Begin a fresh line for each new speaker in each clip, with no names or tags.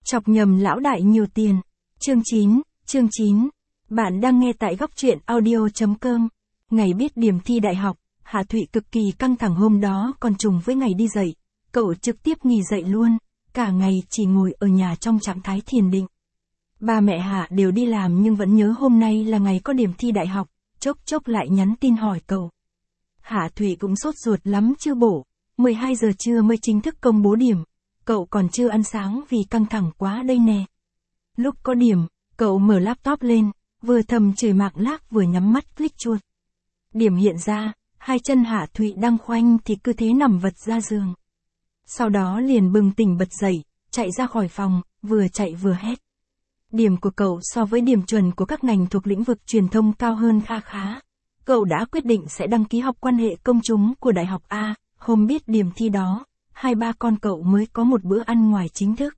Chọc nhầm lão đại nhiều tiền. Chương 9. Bạn đang nghe tại góc truyện audio.com. Ngày biết điểm thi đại học, Hạ Thụy cực kỳ căng thẳng, hôm đó còn trùng với ngày đi dạy. Cậu trực tiếp nghỉ dạy luôn, cả ngày chỉ ngồi ở nhà trong trạng thái thiền định. Ba mẹ Hạ đều đi làm nhưng vẫn nhớ hôm nay là ngày có điểm thi đại học, chốc chốc lại nhắn tin hỏi cậu. Hạ Thụy cũng sốt ruột lắm chưa bổ, 12 giờ trưa mới chính thức công bố điểm. Cậu còn chưa ăn sáng vì căng thẳng quá đây nè. Lúc có điểm, cậu mở laptop lên, vừa thầm chửi Mạc Lác vừa nhắm mắt click chuột. Điểm hiện ra, hai chân Hạ Thụy đang khoanh thì cứ thế nằm vật ra giường. Sau đó liền bừng tỉnh bật dậy, chạy ra khỏi phòng, vừa chạy vừa hét. Điểm của cậu so với điểm chuẩn của các ngành thuộc lĩnh vực truyền thông cao hơn kha khá. Cậu đã quyết định sẽ đăng ký học quan hệ công chúng của Đại học A. Hôm biết điểm thi đó, 2-3 con cậu mới có một bữa ăn ngoài chính thức.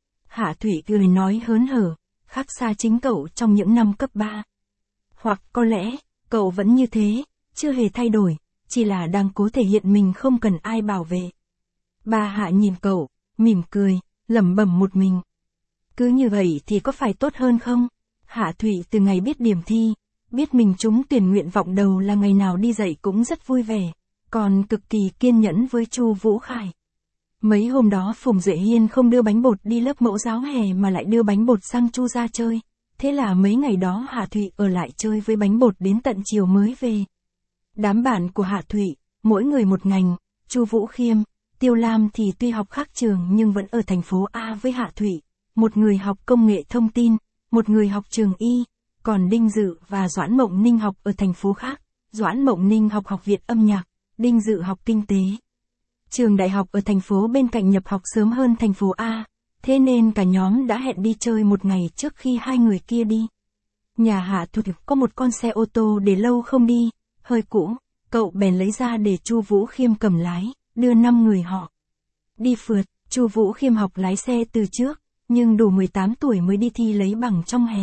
Hạ Thụy cười nói hớn hở, khác xa chính cậu trong những năm cấp 3. Hoặc có lẽ, cậu vẫn như thế, chưa hề thay đổi, chỉ là đang cố thể hiện mình không cần ai bảo vệ. Bà Hạ nhìn cậu, mỉm cười, lẩm bẩm một mình. Cứ như vậy thì có phải tốt hơn không? Hạ Thụy từ ngày biết điểm thi, biết mình trúng tuyển nguyện vọng đầu là ngày nào đi dạy cũng rất vui vẻ, còn cực kỳ kiên nhẫn với Chu Vũ Khải. Mấy hôm đó Phùng Duệ Hiên không đưa bánh bột đi lớp mẫu giáo hè mà lại đưa bánh bột sang Chu gia chơi, thế là mấy ngày đó Hạ Thụy ở lại chơi với bánh bột đến tận chiều mới về. Đám bạn của Hạ Thụy, mỗi người một ngành, Chu Vũ Khiêm, Tiêu Lam thì tuy học khác trường nhưng vẫn ở thành phố A với Hạ Thụy, một người học công nghệ thông tin, một người học trường Y, còn Đinh Dự và Doãn Mộng Ninh học ở thành phố khác, Doãn Mộng Ninh học Học viện Âm nhạc, Đinh Dự học Kinh tế. Trường đại học ở thành phố bên cạnh nhập học sớm hơn thành phố A, thế nên cả nhóm đã hẹn đi chơi một ngày trước khi hai người kia đi. Nhà Hạ Thụy có một con xe ô tô để lâu không đi, hơi cũ, cậu bèn lấy ra để Chu Vũ Khiêm cầm lái, đưa 5 người họ đi phượt. Chu Vũ Khiêm học lái xe từ trước, nhưng đủ 18 tuổi mới đi thi lấy bằng trong hè.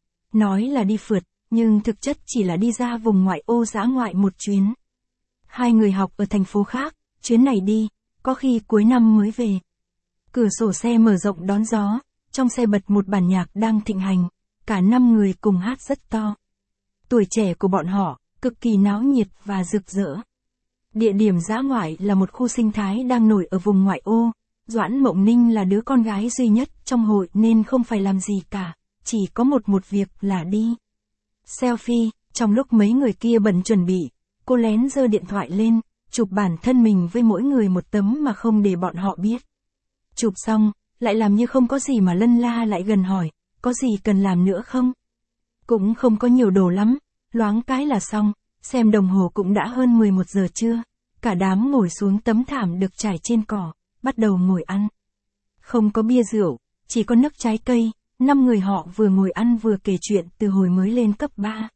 Nói là đi phượt, nhưng thực chất chỉ là đi ra vùng ngoại ô dã ngoại một chuyến. Hai người học ở thành phố khác, chuyến này đi, có khi cuối năm mới về. Cửa sổ xe mở rộng đón gió, trong xe bật một bản nhạc đang thịnh hành, cả 5 người cùng hát rất to. Tuổi trẻ của bọn họ, cực kỳ náo nhiệt và rực rỡ. Địa điểm dã ngoại là một khu sinh thái đang nổi ở vùng ngoại ô. Doãn Mộng Ninh là đứa con gái duy nhất trong hội nên không phải làm gì cả, chỉ có một việc là đi selfie. Trong lúc mấy người kia bận chuẩn bị, cô lén giơ điện thoại lên, chụp bản thân mình với mỗi người một tấm mà không để bọn họ biết. Chụp xong, lại làm như không có gì mà lân la lại gần hỏi, có gì cần làm nữa không? Cũng không có nhiều đồ lắm, loáng cái là xong, xem đồng hồ cũng đã hơn 11 giờ trưa. Cả đám ngồi xuống tấm thảm được trải trên cỏ, bắt đầu ngồi ăn. Không có bia rượu, chỉ có nước trái cây, 5 người họ vừa ngồi ăn vừa kể chuyện từ hồi mới lên cấp 3.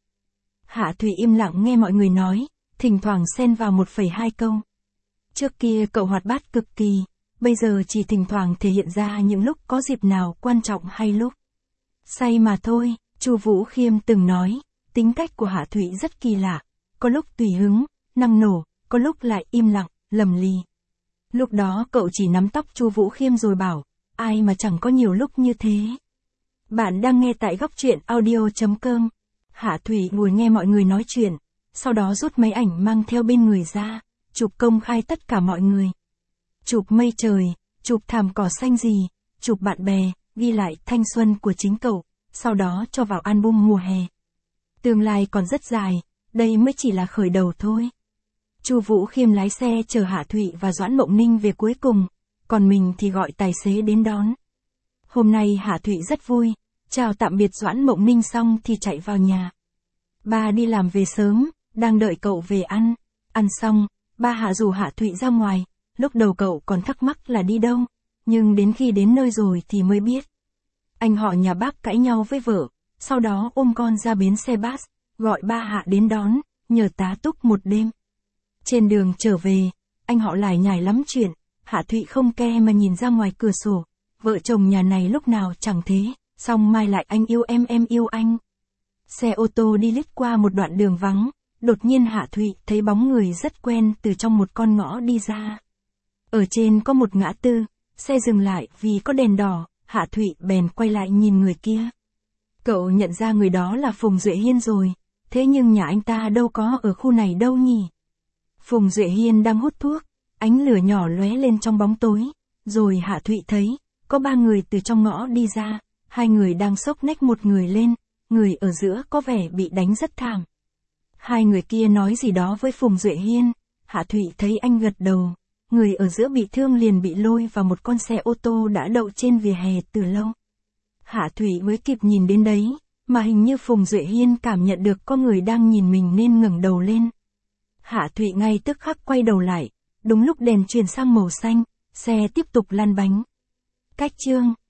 Hạ Thụy im lặng nghe mọi người nói, thỉnh thoảng xen vào 1,2 câu. Trước kia cậu hoạt bát cực kỳ, bây giờ chỉ thỉnh thoảng thể hiện ra những lúc có dịp nào quan trọng hay lúc say mà thôi. Chu Vũ Khiêm từng nói, tính cách của Hạ Thụy rất kỳ lạ, có lúc tùy hứng, năng nổ, có lúc lại im lặng, lầm lì. Lúc đó cậu chỉ nắm tóc Chu Vũ Khiêm rồi bảo, ai mà chẳng có nhiều lúc như thế. Bạn đang nghe tại góc truyện audio.com. Hạ Thụy ngồi nghe mọi người nói chuyện, sau đó rút máy ảnh mang theo bên người ra, chụp công khai tất cả mọi người. Chụp mây trời, chụp thảm cỏ xanh gì, chụp bạn bè, ghi lại thanh xuân của chính cậu, sau đó cho vào album mùa hè. Tương lai còn rất dài, đây mới chỉ là khởi đầu thôi. Chu Vũ Khiêm lái xe chờ Hạ Thụy và Doãn Mộng Ninh về cuối cùng, còn mình thì gọi tài xế đến đón. Hôm nay Hạ Thụy rất vui, chào tạm biệt Doãn Mộng Ninh xong thì chạy vào nhà. Ba đi làm về sớm, đang đợi cậu về ăn. Ăn xong, ba Hạ rủ Hạ Thụy ra ngoài, lúc đầu cậu còn thắc mắc là đi đâu, nhưng đến khi đến nơi rồi thì mới biết. Anh họ nhà bác cãi nhau với vợ, sau đó ôm con ra bến xe bus, gọi ba Hạ đến đón, nhờ tá túc một đêm. Trên đường trở về, anh họ lải nhải lắm chuyện, Hạ Thụy không ke mà nhìn ra ngoài cửa sổ, vợ chồng nhà này lúc nào chẳng thế, xong mai lại anh yêu em yêu anh. Xe ô tô đi lít qua một đoạn đường vắng, đột nhiên Hạ Thụy thấy bóng người rất quen từ trong một con ngõ đi ra. Ở trên có một ngã tư, xe dừng lại vì có đèn đỏ, Hạ Thụy bèn quay lại nhìn người kia. Cậu nhận ra người đó là Phùng Duệ Hiên rồi, thế nhưng nhà anh ta đâu có ở khu này đâu nhỉ? Phùng Duệ Hiên đang hút thuốc, ánh lửa nhỏ lóe lên trong bóng tối, rồi Hạ Thụy thấy, có 3 người từ trong ngõ đi ra, 2 người đang xốc nách một người lên, người ở giữa có vẻ bị đánh rất thảm. 2 người kia nói gì đó với Phùng Duệ Hiên, Hạ Thụy thấy anh gật đầu, người ở giữa bị thương liền bị lôi vào một con xe ô tô đã đậu trên vỉa hè từ lâu. Hạ Thụy mới kịp nhìn đến đấy, mà hình như Phùng Duệ Hiên cảm nhận được có người đang nhìn mình nên ngẩng đầu lên. Hạ Thụy ngay tức khắc quay đầu lại, đúng lúc đèn chuyển sang màu xanh, xe tiếp tục lăn bánh. Cách chương